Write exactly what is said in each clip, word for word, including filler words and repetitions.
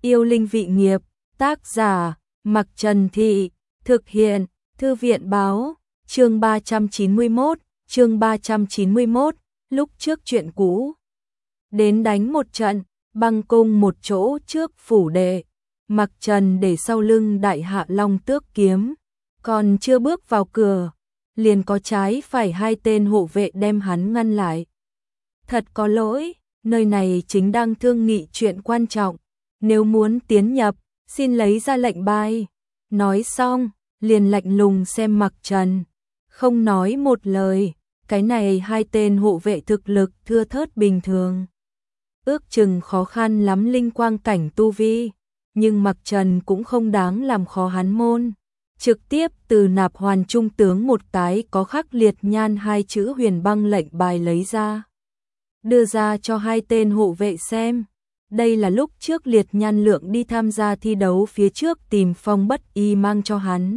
Yêu linh vị nghiệp, tác giả, Mặc Trần Thị, thực hiện, Thư viện báo, chương ba trăm chín mươi mốt, chương ba trăm chín mươi mốt, lúc trước chuyện cũ. Đến đánh một trận, băng cung một chỗ trước phủ đệ, Mặc Trần để sau lưng đại hạ long tước kiếm, còn chưa bước vào cửa, liền có trái phải hai tên hộ vệ đem hắn ngăn lại. Thật có lỗi, nơi này chính đang thương nghị chuyện quan trọng, nếu muốn tiến nhập, xin lấy ra lệnh bài. Nói xong, liền lạnh lùng xem Mặc Trần, không nói một lời, cái này hai tên hộ vệ thực lực thưa thớt bình thường. Ước chừng khó khăn lắm linh quang cảnh tu vi, nhưng Mặc Trần cũng không đáng làm khó hắn môn. Trực tiếp từ nạp hoàn trung tướng một cái có khắc liệt nhan hai chữ huyền băng lệnh bài lấy ra. Đưa ra cho hai tên hộ vệ xem. Đây là lúc trước liệt nhan lượng đi tham gia thi đấu phía trước tìm Phong Bất Y mang cho hắn.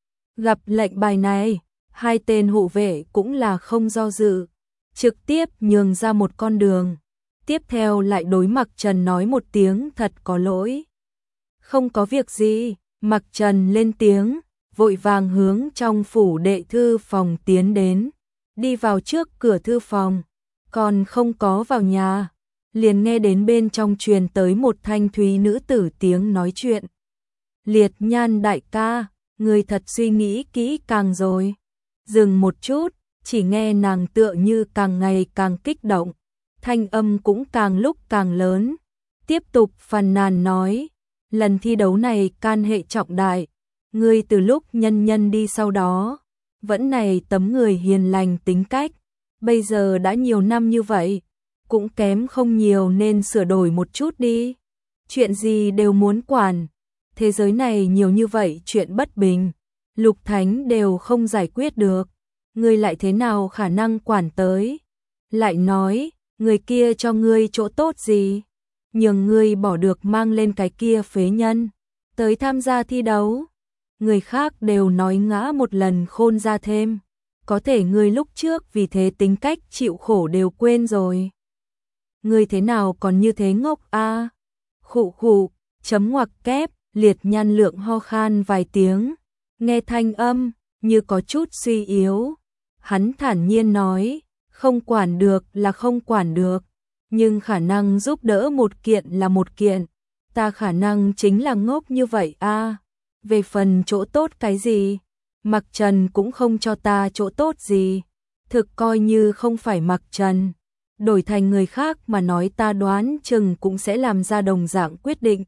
Gặp lệnh bài này, hai tên hộ vệ cũng là không do dự, trực tiếp nhường ra một con đường. Tiếp theo lại đối Mặc Trần nói một tiếng thật có lỗi. Không có việc gì, Mặc Trần lên tiếng, vội vàng hướng trong phủ đệ thư phòng tiến đến. Đi vào trước cửa thư phòng, còn không có vào nhà, liền nghe đến bên trong truyền tới một thanh thúy nữ tử tiếng nói chuyện. Liệt nhan đại ca, người thật suy nghĩ kỹ càng rồi. Dừng một chút, chỉ nghe nàng tựa như càng ngày càng kích động, thanh âm cũng càng lúc càng lớn. Tiếp tục phàn nàn nói, lần thi đấu này can hệ trọng đại, ngươi từ lúc nhân nhân đi sau đó, vẫn này tấm người hiền lành tính cách, bây giờ đã nhiều năm như vậy, cũng kém không nhiều nên sửa đổi một chút đi. Chuyện gì đều muốn quản, thế giới này nhiều như vậy chuyện bất bình, lục thánh đều không giải quyết được, ngươi lại thế nào khả năng quản tới. Lại nói, người kia cho ngươi chỗ tốt gì, nhường ngươi bỏ được mang lên cái kia phế nhân tới tham gia thi đấu. Người khác đều nói ngã một lần khôn ra thêm, có thể ngươi lúc trước vì thế tính cách chịu khổ đều quên rồi. Ngươi thế nào còn như thế ngốc a? À? Khụ khụ, chấm ngoặc kép, liệt nhan lượng ho khan vài tiếng, nghe thanh âm như có chút suy yếu. Hắn thản nhiên nói, không quản được là không quản được, nhưng khả năng giúp đỡ một kiện là một kiện, ta khả năng chính là ngốc như vậy a. À? Về phần chỗ tốt cái gì, Mặc Trần cũng không cho ta chỗ tốt gì, thực coi như không phải Mặc Trần, đổi thành người khác mà nói ta đoán chừng cũng sẽ làm ra đồng dạng quyết định.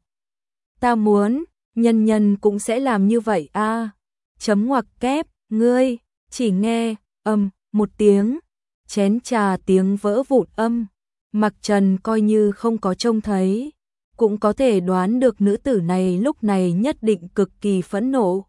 Ta muốn, nhân nhân cũng sẽ làm như vậy a. À? Chấm ngoặc kép, ngươi, chỉ nghe, âm, một tiếng, chén trà tiếng vỡ vụn âm, Mặc Trần coi như không có trông thấy, cũng có thể đoán được nữ tử này lúc này nhất định cực kỳ phẫn nộ.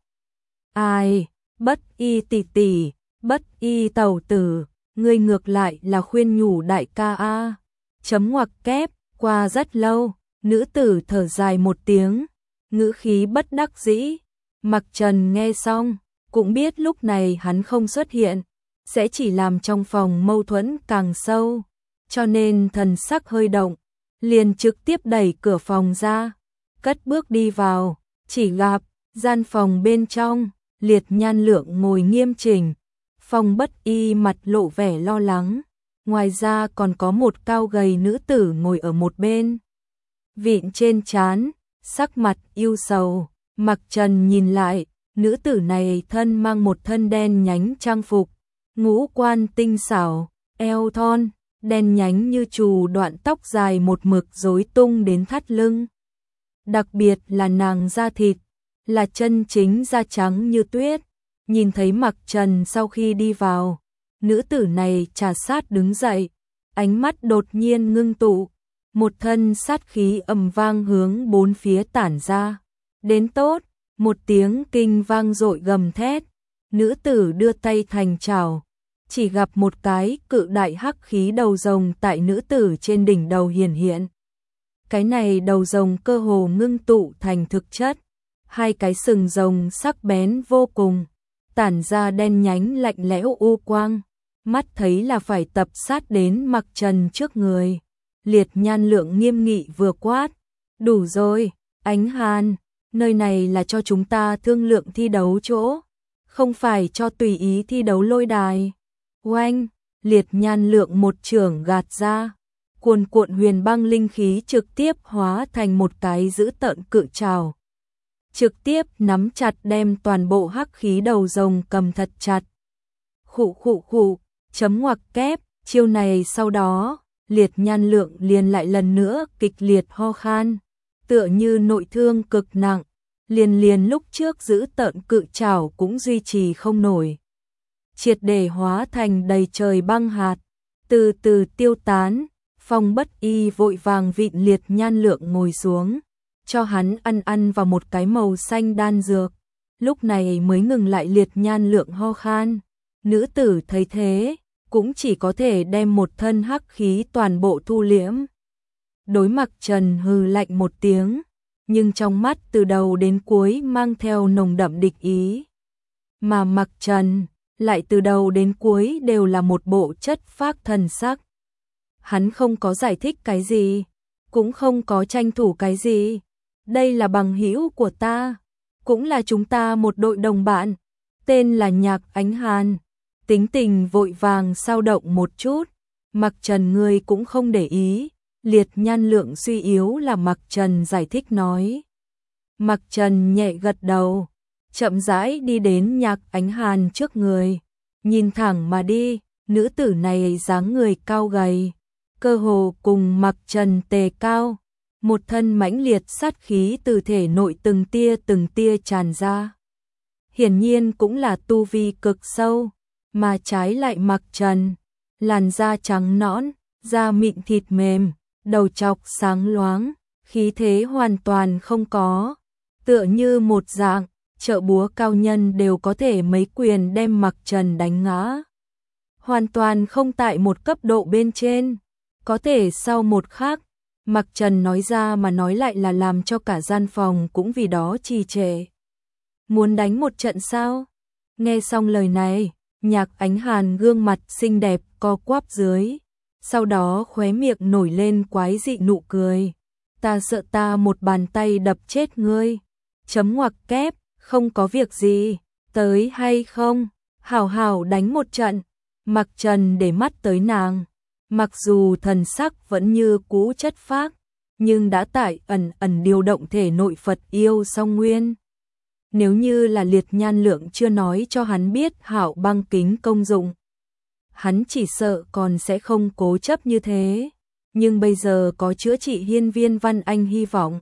Ai, Bất Y tỷ tỷ, Bất Y tẩu tử, ngươi ngược lại là khuyên nhủ đại ca a. Chấm ngoặc kép, qua rất lâu, nữ tử thở dài một tiếng, ngữ khí bất đắc dĩ. Mặc Trần nghe xong, cũng biết lúc này hắn không xuất hiện, sẽ chỉ làm trong phòng mâu thuẫn càng sâu, cho nên thần sắc hơi động, liền trực tiếp đẩy cửa phòng ra, cất bước đi vào, chỉ gặp gian phòng bên trong, liệt nhan lượng ngồi nghiêm chỉnh, Phong Bất Y mặt lộ vẻ lo lắng, ngoài ra còn có một cao gầy nữ tử ngồi ở một bên, vịn trên trán, sắc mặt ưu sầu. Mặc Trần nhìn lại, nữ tử này thân mang một thân đen nhánh trang phục, ngũ quan tinh xảo, eo thon, đen nhánh như trù đoạn tóc dài một mực rối tung đến thắt lưng. Đặc biệt là nàng da thịt, là chân chính da trắng như tuyết. Nhìn thấy Mặc Trần sau khi đi vào, nữ tử này trà sát đứng dậy, ánh mắt đột nhiên ngưng tụ, một thân sát khí ầm vang hướng bốn phía tản ra. Đến tốt, một tiếng kinh vang dội gầm thét, nữ tử đưa tay thành chảo, chỉ gặp một cái cự đại hắc khí đầu rồng tại nữ tử trên đỉnh đầu hiển hiện. Cái này đầu rồng cơ hồ ngưng tụ thành thực chất, hai cái sừng rồng sắc bén vô cùng, tản ra đen nhánh lạnh lẽo u quang, mắt thấy là phải tập sát đến Mặc Trần trước người. Liệt nhan lượng nghiêm nghị vừa quát, đủ rồi, Ánh Hàn, nơi này là cho chúng ta thương lượng thi đấu chỗ, không phải cho tùy ý thi đấu lôi đài. Oanh, Liệt Nhan Lượng một chưởng gạt ra, cuồn cuộn huyền băng linh khí trực tiếp hóa thành một cái dữ tợn cự trảo, trực tiếp nắm chặt đem toàn bộ hắc khí đầu rồng cầm thật chặt. Khụ khụ khụ, chấm ngoặc kép, chiêu này sau đó, Liệt Nhan Lượng liền lại lần nữa kịch liệt ho khan, tựa như nội thương cực nặng, liền liền lúc trước giữ tợn cự trảo cũng duy trì không nổi. Triệt để hóa thành đầy trời băng hạt, từ từ tiêu tán. Phong Bất Y vội vàng vịn Liệt Nhan Lượng ngồi xuống, cho hắn ăn ăn vào một cái màu xanh đan dược, lúc này mới ngừng lại Liệt Nhan Lượng ho khan. Nữ tử thấy thế, cũng chỉ có thể đem một thân hắc khí toàn bộ thu liễm. Đối Mặc Trần hừ lạnh một tiếng, nhưng trong mắt từ đầu đến cuối mang theo nồng đậm địch ý. Mà Mặc Trần lại từ đầu đến cuối đều là một bộ chất phác thần sắc. Hắn không có giải thích cái gì, cũng không có tranh thủ cái gì. Đây là bằng hữu của ta, cũng là chúng ta một đội đồng bạn, tên là Nhạc Ánh Hàn. Tính tình vội vàng sao động một chút, Mặc Trần ngươi cũng không để ý. Liệt Nhan Lượng suy yếu là Mặc Trần giải thích nói. Mặc Trần nhẹ gật đầu, chậm rãi đi đến Nhạc Ánh Hàn trước người, nhìn thẳng mà đi. Nữ tử này dáng người cao gầy, cơ hồ cùng Mặc Trần tề cao, một thân mãnh liệt sát khí từ thể nội từng tia từng tia tràn ra. Hiển nhiên cũng là tu vi cực sâu, mà trái lại Mặc Trần, làn da trắng nõn, da mịn thịt mềm, đầu trọc sáng loáng, khí thế hoàn toàn không có, tựa như một dạng trợ búa cao nhân đều có thể mấy quyền đem Mặc Trần đánh ngã. Hoàn toàn không tại một cấp độ bên trên, có thể sau một khắc, Mặc Trần nói ra mà nói lại là làm cho cả gian phòng cũng vì đó trì trệ. Muốn đánh một trận sao? Nghe xong lời này, Nhạc Ánh Hàn gương mặt xinh đẹp co quắp dưới, sau đó khóe miệng nổi lên quái dị nụ cười. Ta sợ ta một bàn tay đập chết ngươi. Chấm ngoặc kép, không có việc gì, tới hay không? Hảo hảo đánh một trận. Mặc Trần để mắt tới nàng, mặc dù thần sắc vẫn như cũ chất phác, nhưng đã tại ẩn ẩn điều động thể nội Phật yêu song nguyên. Nếu như là Liệt Nhan Lượng chưa nói cho hắn biết Hạo băng kính công dụng, hắn chỉ sợ còn sẽ không cố chấp như thế, nhưng bây giờ có chữa trị hiên viên Văn Anh hy vọng,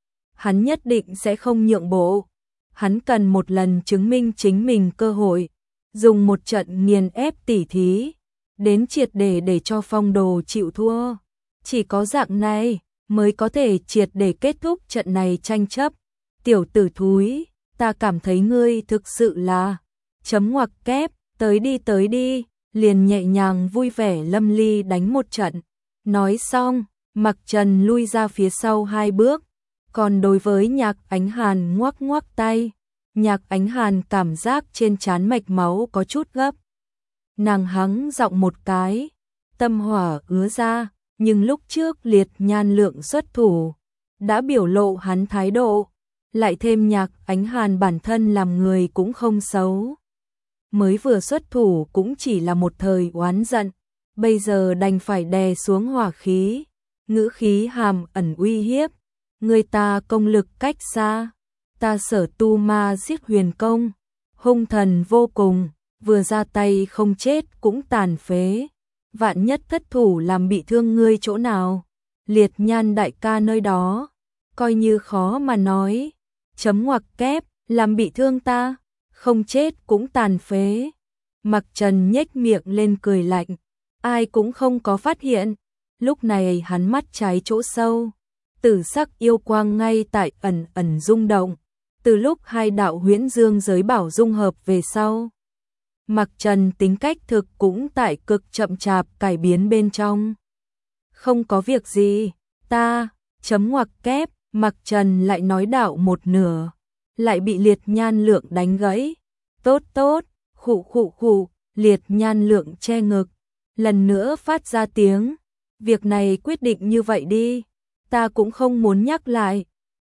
hắn nhất định sẽ không nhượng bộ. Hắn cần một lần chứng minh chính mình cơ hội, dùng một trận nghiền ép tỉ thí, đến triệt để để cho Phong Đồ chịu thua. Chỉ có dạng này mới có thể triệt để kết thúc trận này tranh chấp. Tiểu tử thúi, ta cảm thấy ngươi thực sự là chấm ngoặc kép, tới đi tới đi, liền nhẹ nhàng vui vẻ lâm ly đánh một trận. Nói xong, Mặc Trần lui ra phía sau hai bước, còn đối với Nhạc Ánh Hàn ngoắc ngoắc tay. Nhạc Ánh Hàn cảm giác trên trán mạch máu có chút gấp. Nàng hắng giọng một cái, tâm hỏa ứa ra, nhưng lúc trước Liệt Nhan Lượng xuất thủ, đã biểu lộ hắn thái độ, lại thêm Nhạc Ánh Hàn bản thân làm người cũng không xấu. Mới vừa xuất thủ cũng chỉ là một thời oán giận, bây giờ đành phải đè xuống hỏa khí, ngữ khí hàm ẩn uy hiếp. Người ta công lực cách xa, ta Sở tu ma giết huyền công, hung thần vô cùng, vừa ra tay không chết cũng tàn phế. Vạn nhất thất thủ làm bị thương ngươi chỗ nào, Liệt Nhan đại ca nơi đó, coi như khó mà nói. Chấm ngoặc kép, làm bị thương ta, không chết cũng tàn phế. Mặc Trần nhếch miệng lên cười lạnh, ai cũng không có phát hiện. Lúc này hắn mắt trái chỗ sâu, tử sắc yêu quang ngay tại ẩn ẩn rung động. Từ lúc hai đạo huyễn dương giới bảo dung hợp về sau, Mặc Trần tính cách thực cũng tại cực chậm chạp cải biến bên trong. Không có việc gì, ta, chấm ngoặc kép, Mặc Trần lại nói đạo một nửa, lại bị Liệt Nhan Lượng đánh gãy. Tốt tốt, khụ khụ khụ, Liệt Nhan Lượng che ngực, lần nữa phát ra tiếng. Việc này quyết định như vậy đi, ta cũng không muốn nhắc lại.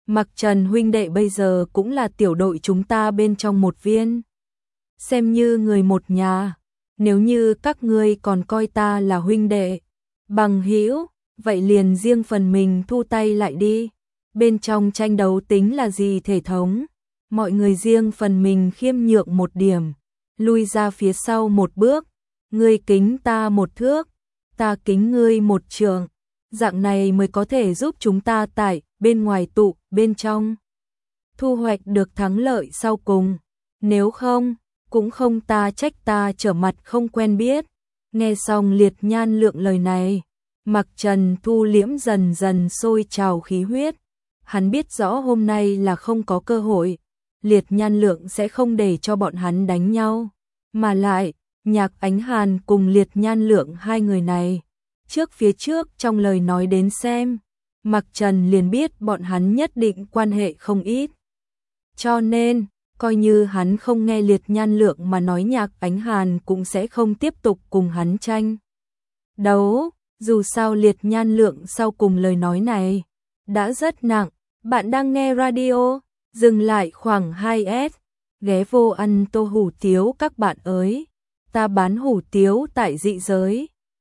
Mặc Trần huynh đệ bây giờ cũng là tiểu đội chúng ta bên trong một viên. Xem như người một nhà, nếu như các ngươi còn coi ta là huynh đệ, bằng hữu, vậy liền riêng phần mình thu tay lại đi. Bên trong tranh đấu tính là gì thể thống, mọi người riêng phần mình khiêm nhượng một điểm, lui ra phía sau một bước, ngươi kính ta một thước, ta kính ngươi một trượng, dạng này mới có thể giúp chúng ta tại bên ngoài tụ, bên trong thu hoạch được thắng lợi sau cùng, nếu không, cũng không ta trách ta trở mặt không quen biết. Nghe xong Liệt Nhan Lượng lời này, Mặc Trần thu liễm dần dần sôi trào khí huyết, hắn biết rõ hôm nay là không có cơ hội, Liệt Nhan Lượng sẽ không để cho bọn hắn đánh nhau, mà lại, Nhạc Ánh Hàn cùng Liệt Nhan Lượng hai người này, trước phía trước trong lời nói đến xem, Mặc Trần liền biết bọn hắn nhất định quan hệ không ít. Cho nên, coi như hắn không nghe Liệt Nhan Lượng mà nói, Nhạc Ánh Hàn cũng sẽ không tiếp tục cùng hắn tranh đấu, dù sao Liệt Nhan Lượng sau cùng lời nói này đã rất nặng. Bạn đang nghe radio, dừng lại khoảng hai s, ghé vô ăn tô hủ tiếu các bạn ơi, ta bán hủ tiếu tại dị giới.